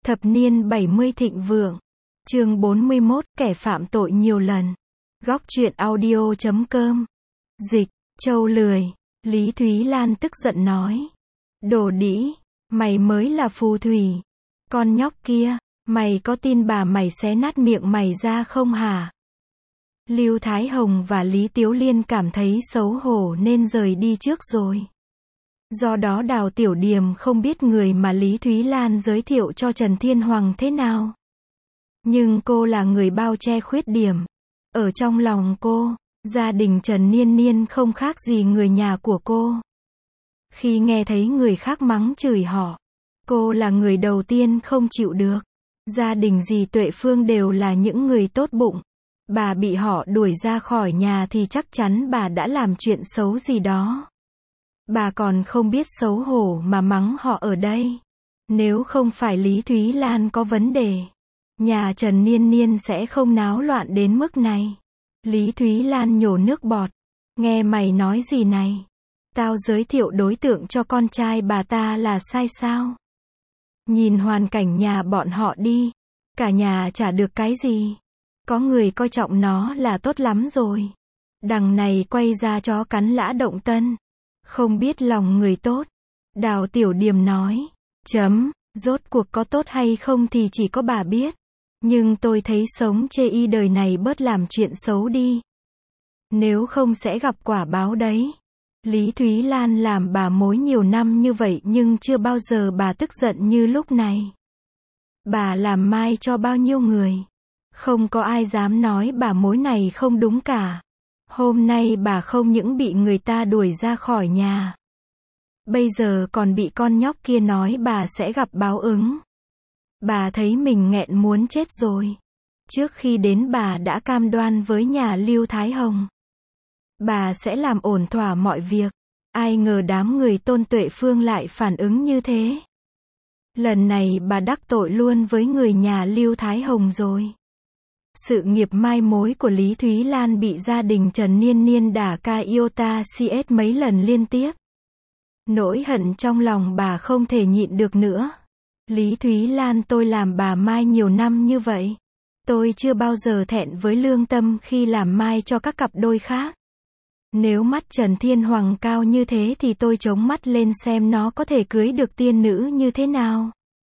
Thập niên 70 thịnh vượng. Chương 41, kẻ phạm tội nhiều lần. Góc truyện audio.com. Dịch, Châu lười. Lý Thúy Lan tức giận nói. Đồ đĩ, mày mới là phù thủy. Con nhóc kia, mày có tin bà mày xé nát miệng mày ra không hả? Lưu Thái Hồng và Lý Tiếu Liên cảm thấy xấu hổ nên rời đi trước rồi. Do đó Đào Tiểu Điềm không biết người mà Lý Thúy Lan giới thiệu cho Trần Thiên Hoàng thế nào. Nhưng cô là người bao che khuyết điểm. Ở trong lòng cô, gia đình Trần Niên Niên không khác gì người nhà của cô. Khi nghe thấy người khác mắng chửi họ, cô là người đầu tiên không chịu được. Gia đình dì Tuệ Phương đều là những người tốt bụng. Bà bị họ đuổi ra khỏi nhà thì chắc chắn bà đã làm chuyện xấu gì đó. Bà còn không biết xấu hổ mà mắng họ ở đây. Nếu không phải Lý Thúy Lan có vấn đề, nhà Trần Niên Niên sẽ không náo loạn đến mức này. Lý Thúy Lan nhổ nước bọt. Nghe mày nói gì này? Tao giới thiệu đối tượng cho con trai bà ta là sai sao? Nhìn hoàn cảnh nhà bọn họ đi. Cả nhà chả được cái gì. Có người coi trọng nó là tốt lắm rồi. Đằng này quay ra chó cắn lã động tân. Không biết lòng người tốt. Đào Tiểu Điềm nói. Rốt cuộc có tốt hay không thì chỉ có bà biết. Nhưng tôi thấy sống chê y đời này bớt làm chuyện xấu đi. Nếu không sẽ gặp quả báo đấy. Lý Thúy Lan làm bà mối nhiều năm như vậy nhưng chưa bao giờ bà tức giận như lúc này. Bà làm mai cho bao nhiêu người. Không có ai dám nói bà mối này không đúng cả. Hôm nay bà không những bị người ta đuổi ra khỏi nhà. Bây giờ còn bị con nhóc kia nói bà sẽ gặp báo ứng. Bà thấy mình nghẹn muốn chết rồi. Trước khi đến bà đã cam đoan với nhà Lưu Thái Hồng. Bà sẽ làm ổn thỏa mọi việc. Ai ngờ đám người Tôn Tuệ Phương lại phản ứng như thế. Lần này bà đắc tội luôn với người nhà Lưu Thái Hồng rồi. Sự nghiệp mai mối của Lý Thúy Lan bị gia đình Trần Niên Niên đả ca iota cs mấy lần liên tiếp. Nỗi hận trong lòng bà không thể nhịn được nữa. Lý Thúy Lan, tôi làm bà mai nhiều năm như vậy. Tôi chưa bao giờ thẹn với lương tâm khi làm mai cho các cặp đôi khác. Nếu mắt Trần Thiên Hoàng cao như thế thì tôi chống mắt lên xem nó có thể cưới được tiên nữ như thế nào.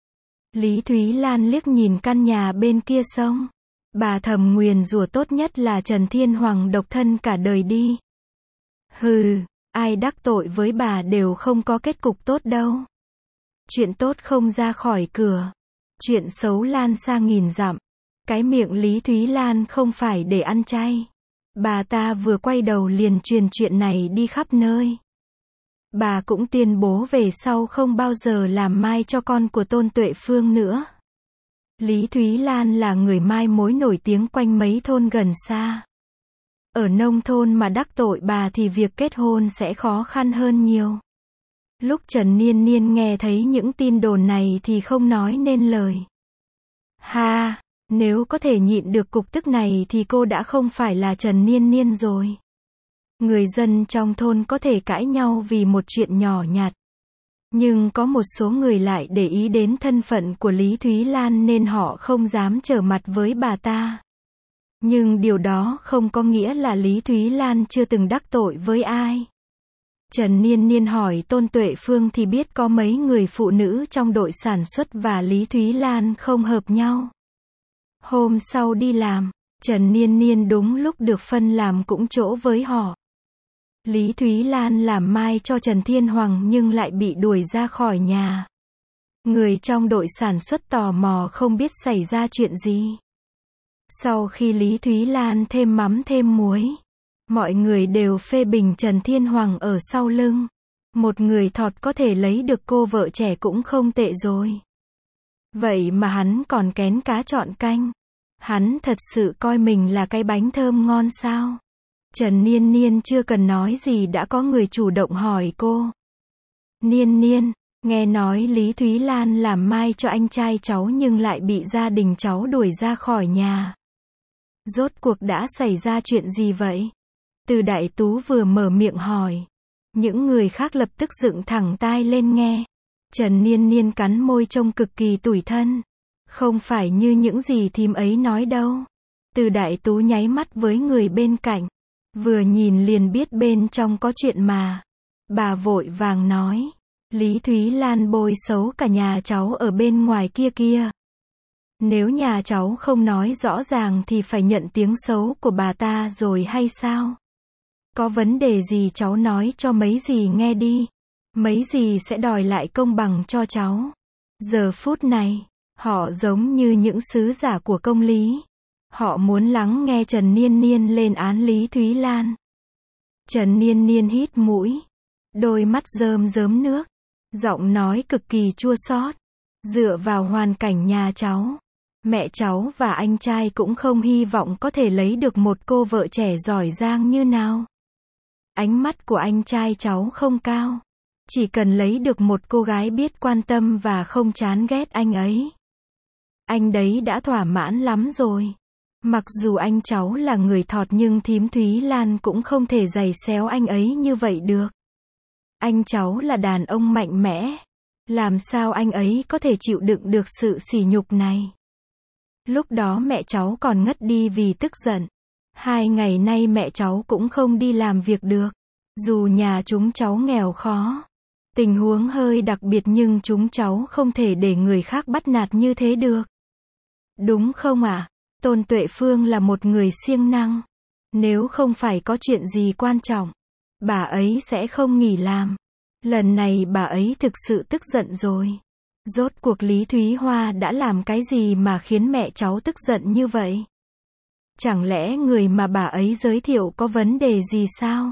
Lý Thúy Lan liếc nhìn căn nhà bên kia sông. Bà thầm nguyền rủa tốt nhất là Trần Thiên Hoàng độc thân cả đời đi. Hừ, ai đắc tội với bà đều không có kết cục tốt đâu. Chuyện tốt không ra khỏi cửa. Chuyện xấu lan xa nghìn dặm. Cái miệng Lý Thúy Lan không phải để ăn chay. Bà ta vừa quay đầu liền truyền chuyện này đi khắp nơi. Bà cũng tuyên bố về sau không bao giờ làm mai cho con của Tôn Tuệ Phương nữa. Lý Thúy Lan là người mai mối nổi tiếng quanh mấy thôn gần xa. Ở nông thôn mà đắc tội bà thì việc kết hôn sẽ khó khăn hơn nhiều. Lúc Trần Niên Niên nghe thấy những tin đồn này thì không nói nên lời. Ha, nếu có thể nhịn được cục tức này thì cô đã không phải là Trần Niên Niên rồi. Người dân trong thôn có thể cãi nhau vì một chuyện nhỏ nhặt. Nhưng có một số người lại để ý đến thân phận của Lý Thúy Lan nên họ không dám trở mặt với bà ta. Nhưng điều đó không có nghĩa là Lý Thúy Lan chưa từng đắc tội với ai. Trần Niên Niên hỏi Tôn Tuệ Phương thì biết có mấy người phụ nữ trong đội sản xuất và Lý Thúy Lan không hợp nhau. Hôm sau đi làm, Trần Niên Niên đúng lúc được phân làm cũng chỗ với họ. Lý Thúy Lan làm mai cho Trần Thiên Hoàng nhưng lại bị đuổi ra khỏi nhà. Người trong đội sản xuất tò mò không biết xảy ra chuyện gì. Sau khi Lý Thúy Lan thêm mắm thêm muối, mọi người đều phê bình Trần Thiên Hoàng ở sau lưng. Một người thọt có thể lấy được cô vợ trẻ cũng không tệ rồi. Vậy mà hắn còn kén cá chọn canh. Hắn thật sự coi mình là cái bánh thơm ngon sao? Trần Niên Niên chưa cần nói gì đã có người chủ động hỏi cô. Niên Niên, nghe nói Lý Thúy Lan làm mai cho anh trai cháu nhưng lại bị gia đình cháu đuổi ra khỏi nhà. Rốt cuộc đã xảy ra chuyện gì vậy? Từ Đại Tú vừa mở miệng hỏi. Những người khác lập tức dựng thẳng tai lên nghe. Trần Niên Niên cắn môi trông cực kỳ tủi thân. Không phải như những gì thím ấy nói đâu. Từ Đại Tú nháy mắt với người bên cạnh. Vừa nhìn liền biết bên trong có chuyện mà. Bà vội vàng nói. Lý Thúy Lan bôi xấu cả nhà cháu ở bên ngoài kia kia. Nếu nhà cháu không nói rõ ràng thì phải nhận tiếng xấu của bà ta rồi hay sao? Có vấn đề gì cháu nói cho mấy dì nghe đi. Mấy dì sẽ đòi lại công bằng cho cháu. Giờ phút này, họ giống như những sứ giả của công lý. Họ muốn lắng nghe Trần Niên Niên lên án Lý Thúy Lan. Trần Niên Niên hít mũi. Đôi mắt rơm rớm nước. Giọng nói cực kỳ chua xót. Dựa vào hoàn cảnh nhà cháu, mẹ cháu và anh trai cũng không hy vọng có thể lấy được một cô vợ trẻ giỏi giang như nào. Ánh mắt của anh trai cháu không cao. Chỉ cần lấy được một cô gái biết quan tâm và không chán ghét anh ấy. Anh đấy đã thỏa mãn lắm rồi. Mặc dù anh cháu là người thọt nhưng thím Thúy Lan cũng không thể giày xéo anh ấy như vậy được. Anh cháu là đàn ông mạnh mẽ. Làm sao anh ấy có thể chịu đựng được sự sỉ nhục này? Lúc đó mẹ cháu còn ngất đi vì tức giận. 2 ngày nay mẹ cháu cũng không đi làm việc được. Dù nhà chúng cháu nghèo khó, tình huống hơi đặc biệt nhưng chúng cháu không thể để người khác bắt nạt như thế được. Đúng không ạ? Tôn Tuệ Phương là một người siêng năng. Nếu không phải có chuyện gì quan trọng, bà ấy sẽ không nghỉ làm. Lần này bà ấy thực sự tức giận rồi. Rốt cuộc Lý Thúy Hoa đã làm cái gì mà khiến mẹ cháu tức giận như vậy? Chẳng lẽ người mà bà ấy giới thiệu có vấn đề gì sao?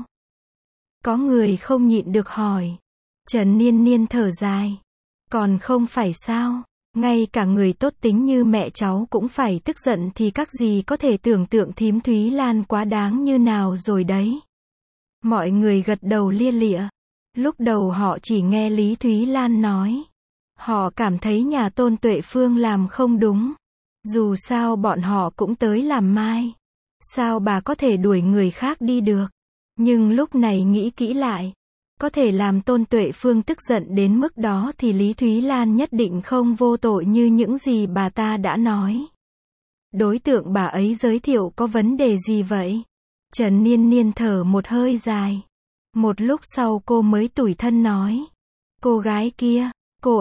Có người không nhịn được hỏi. Trần Niên Niên thở dài. Còn không phải sao? Ngay cả người tốt tính như mẹ cháu cũng phải tức giận thì các dì có thể tưởng tượng thím Thúy Lan quá đáng như nào rồi đấy. Mọi người gật đầu lia lịa. Lúc đầu họ chỉ nghe Lý Thúy Lan nói. Họ cảm thấy nhà Tôn Tuệ Phương làm không đúng. Dù sao bọn họ cũng tới làm mai. Sao bà có thể đuổi người khác đi được? Nhưng lúc này nghĩ kỹ lại. Có thể làm Tôn Tuệ Phương tức giận đến mức đó thì Lý Thúy Lan nhất định không vô tội như những gì bà ta đã nói. Đối tượng bà ấy giới thiệu có vấn đề gì vậy? Trần Niên Niên thở một hơi dài. Một lúc sau cô mới tủi thân nói. Cô gái kia, cô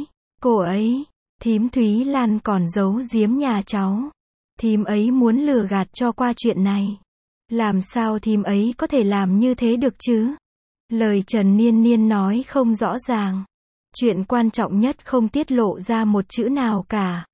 ấy, thím Thúy Lan còn giấu giếm nhà cháu. Thím ấy muốn lừa gạt cho qua chuyện này. Làm sao thím ấy có thể làm như thế được chứ? Lời Trần Niên Niên nói không rõ ràng. Chuyện quan trọng nhất không tiết lộ ra một chữ nào cả.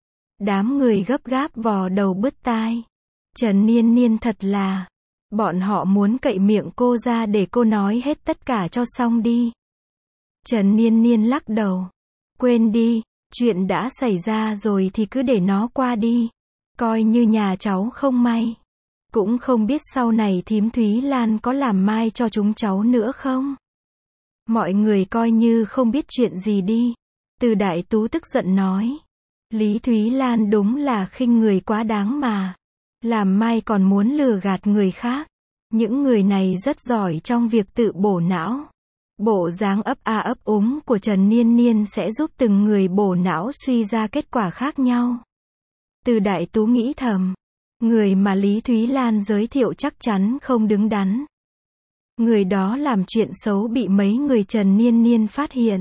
Đám người gấp gáp vò đầu bứt tai. Trần Niên Niên thật là. Bọn họ muốn cậy miệng cô ra để cô nói hết tất cả cho xong đi. Trần Niên Niên lắc đầu. Quên đi, chuyện đã xảy ra rồi thì cứ để nó qua đi. Coi như nhà cháu không may. Cũng không biết sau này thím Thúy Lan có làm mai cho chúng cháu nữa không? Mọi người coi như không biết chuyện gì đi. Từ Đại Tú tức giận nói. Lý Thúy Lan đúng là khinh người quá đáng mà. Làm mai còn muốn lừa gạt người khác. Những người này rất giỏi trong việc tự bổ não. Bộ dáng ấp a ấp úng của Trần Niên Niên sẽ giúp từng người bổ não suy ra kết quả khác nhau. Từ Đại Tú nghĩ thầm. Người mà Lý Thúy Lan giới thiệu chắc chắn không đứng đắn. Người đó làm chuyện xấu bị mấy người Trần Niên Niên phát hiện.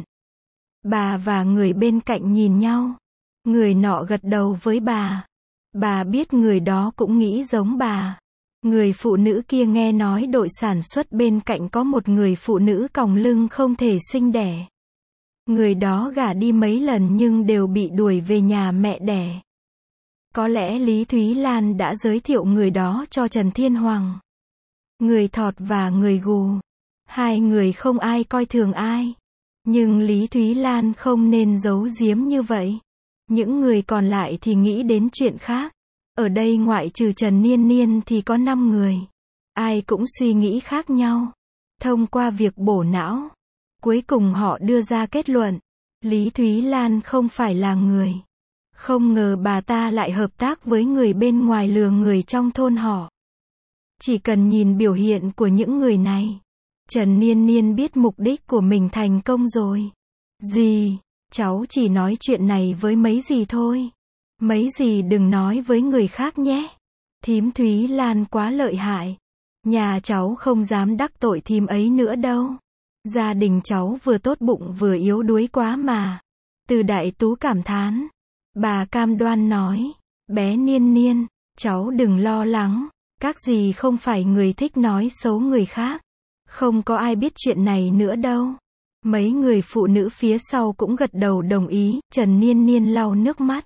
Bà và người bên cạnh nhìn nhau. Người nọ gật đầu với bà. Bà biết người đó cũng nghĩ giống bà. Người phụ nữ kia nghe nói đội sản xuất bên cạnh có một người phụ nữ còng lưng không thể sinh đẻ. Người đó gả đi mấy lần nhưng đều bị đuổi về nhà mẹ đẻ. Có lẽ Lý Thúy Lan đã giới thiệu người đó cho Trần Thiên Hoàng. Người thọt và người gù. Hai người không ai coi thường ai. Nhưng Lý Thúy Lan không nên giấu giếm như vậy. Những người còn lại thì nghĩ đến chuyện khác. Ở đây ngoại trừ Trần Niên Niên thì có 5 người. Ai cũng suy nghĩ khác nhau. Thông qua việc bổ não, cuối cùng họ đưa ra kết luận. Lý Thúy Lan không phải là người. Không ngờ bà ta lại hợp tác với người bên ngoài lừa người trong thôn họ. Chỉ cần nhìn biểu hiện của những người này, Trần Niên Niên biết mục đích của mình thành công rồi. Gì? Cháu chỉ nói chuyện này với mấy dì thôi. Mấy dì đừng nói với người khác nhé. Thím Thúy Lan quá lợi hại. Nhà cháu không dám đắc tội thím ấy nữa đâu. Gia đình cháu vừa tốt bụng vừa yếu đuối quá mà. Từ Đại Tú cảm thán. Bà cam đoan nói. Bé Niên Niên, cháu đừng lo lắng. Các dì không phải người thích nói xấu người khác. Không có ai biết chuyện này nữa đâu. Mấy người phụ nữ phía sau cũng gật đầu đồng ý. Trần Niên Niên lau nước mắt.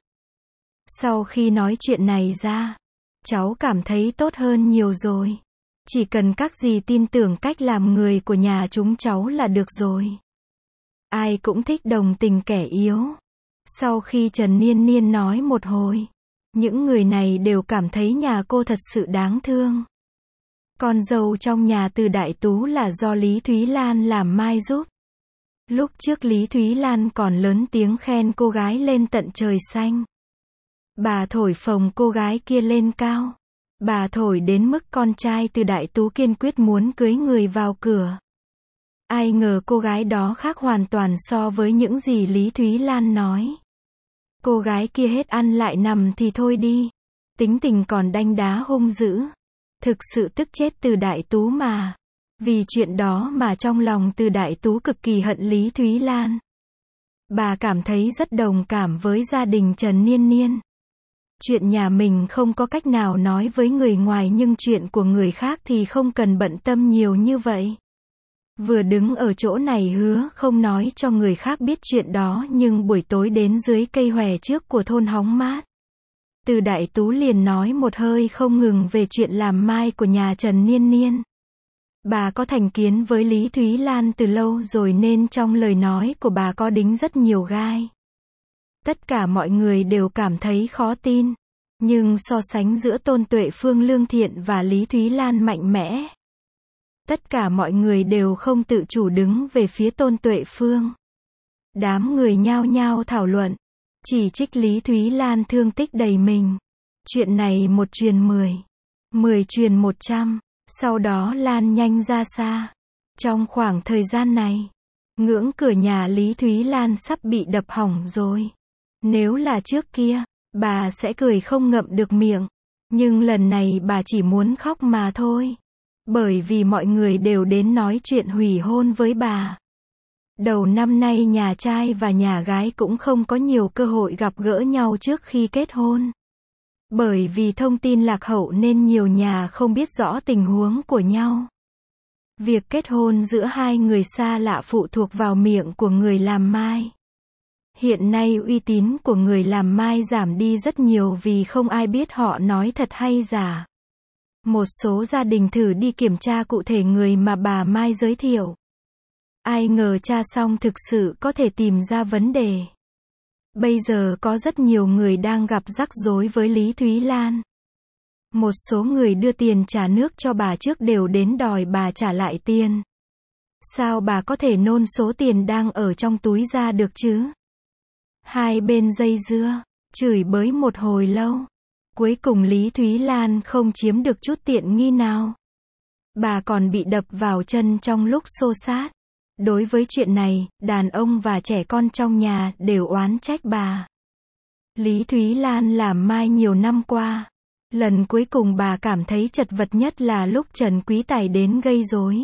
Sau khi nói chuyện này ra, cháu cảm thấy tốt hơn nhiều rồi. Chỉ cần các dì tin tưởng cách làm người của nhà chúng cháu là được rồi. Ai cũng thích đồng tình kẻ yếu. Sau khi Trần Niên Niên nói một hồi, những người này đều cảm thấy nhà cô thật sự đáng thương. Con dâu trong nhà Từ Đại Tú là do Lý Thúy Lan làm mai giúp. Lúc trước Lý Thúy Lan còn lớn tiếng khen cô gái lên tận trời xanh. Bà thổi phồng cô gái kia lên cao. Bà thổi đến mức con trai Từ Đại Tú kiên quyết muốn cưới người vào cửa. Ai ngờ cô gái đó khác hoàn toàn so với những gì Lý Thúy Lan nói. Cô gái kia hết ăn lại nằm thì thôi đi. Tính tình còn đanh đá hung dữ. Thực sự tức chết Từ Đại Tú mà. Vì chuyện đó mà trong lòng Từ Đại Tú cực kỳ hận Lý Thúy Lan. Bà cảm thấy rất đồng cảm với gia đình Trần Niên Niên. Chuyện nhà mình không có cách nào nói với người ngoài nhưng chuyện của người khác thì không cần bận tâm nhiều như vậy. Vừa đứng ở chỗ này hứa không nói cho người khác biết chuyện đó nhưng buổi tối đến dưới cây hòe trước của thôn hóng mát. Từ Đại Tú liền nói một hơi không ngừng về chuyện làm mai của nhà Trần Niên Niên. Bà có thành kiến với Lý Thúy Lan từ lâu rồi nên trong lời nói của bà có đính rất nhiều gai. Tất cả mọi người đều cảm thấy khó tin. Nhưng so sánh giữa Tôn Tuệ Phương lương thiện và Lý Thúy Lan mạnh mẽ. Tất cả mọi người đều không tự chủ đứng về phía Tôn Tuệ Phương. Đám người nhao nhao thảo luận. Chỉ trích Lý Thúy Lan thương tích đầy mình. Chuyện này một truyền 10. 10 truyền 100. Sau đó lan nhanh ra xa. Trong khoảng thời gian này, ngưỡng cửa nhà Lý Thúy Lan sắp bị đập hỏng rồi. Nếu là trước kia, bà sẽ cười không ngậm được miệng. Nhưng lần này bà chỉ muốn khóc mà thôi. Bởi vì mọi người đều đến nói chuyện hủy hôn với bà. Đầu năm nay nhà trai và nhà gái cũng không có nhiều cơ hội gặp gỡ nhau trước khi kết hôn. Bởi vì thông tin lạc hậu nên nhiều nhà không biết rõ tình huống của nhau. Việc kết hôn giữa hai người xa lạ phụ thuộc vào miệng của người làm mai. Hiện nay uy tín của người làm mai giảm đi rất nhiều vì không ai biết họ nói thật hay giả. Một số gia đình thử đi kiểm tra cụ thể người mà bà Mai giới thiệu. Ai ngờ tra xong thực sự có thể tìm ra vấn đề. Bây giờ có rất nhiều người đang gặp rắc rối với Lý Thúy Lan. Một số người đưa tiền trả nước cho bà trước đều đến đòi bà trả lại tiền. Sao bà có thể nôn số tiền đang ở trong túi ra được chứ? Hai bên dây dưa, chửi bới một hồi lâu. Cuối cùng Lý Thúy Lan không chiếm được chút tiện nghi nào. Bà còn bị đập vào chân trong lúc xô xát. Đối với chuyện này, đàn ông và trẻ con trong nhà đều oán trách bà. Lý Thúy Lan làm mai nhiều năm qua. Lần cuối cùng bà cảm thấy chật vật nhất là lúc Trần Quý Tài đến gây rối.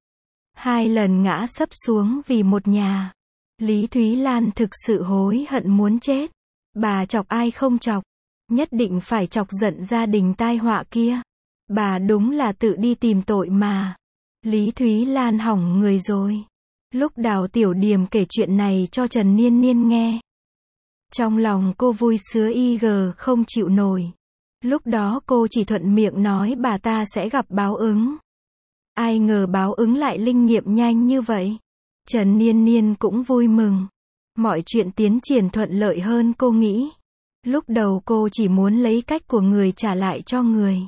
2 lần ngã sấp xuống vì một nhà. Lý Thúy Lan thực sự hối hận muốn chết. Bà chọc ai không chọc, nhất định phải chọc giận gia đình tai họa kia. Bà đúng là tự đi tìm tội mà. Lý Thúy Lan hỏng người rồi. Lúc Đào Tiểu Điềm kể chuyện này cho Trần Niên Niên nghe, trong lòng cô vui sứa không chịu nổi. Lúc đó cô chỉ thuận miệng nói bà ta sẽ gặp báo ứng. Ai ngờ báo ứng lại linh nghiệm nhanh như vậy. Trần Niên Niên cũng vui mừng. Mọi chuyện tiến triển thuận lợi hơn cô nghĩ. Lúc đầu cô chỉ muốn lấy cách của người trả lại cho người.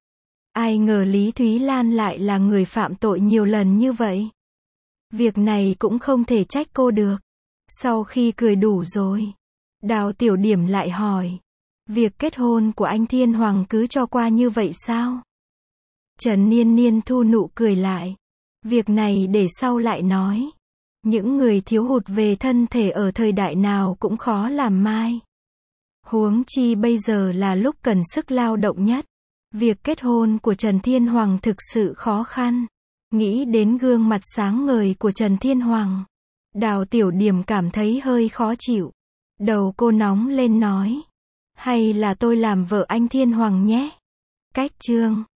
Ai ngờ Lý Thúy Lan lại là người phạm tội nhiều lần như vậy. Việc này cũng không thể trách cô được. Sau khi cười đủ rồi, Đào Tiểu Điểm lại hỏi. Việc kết hôn của anh Thiên Hoàng cứ cho qua như vậy sao? Trần Niên Niên thu nụ cười lại. Việc này để sau lại nói. Những người thiếu hụt về thân thể ở thời đại nào cũng khó làm mai. Huống chi bây giờ là lúc cần sức lao động nhất. Việc kết hôn của Trần Thiên Hoàng thực sự khó khăn. Nghĩ đến gương mặt sáng ngời của Trần Thiên Hoàng, Đào Tiểu Điểm cảm thấy hơi khó chịu. Đầu cô nóng lên nói. Hay là tôi làm vợ anh Thiên Hoàng nhé? Cách chương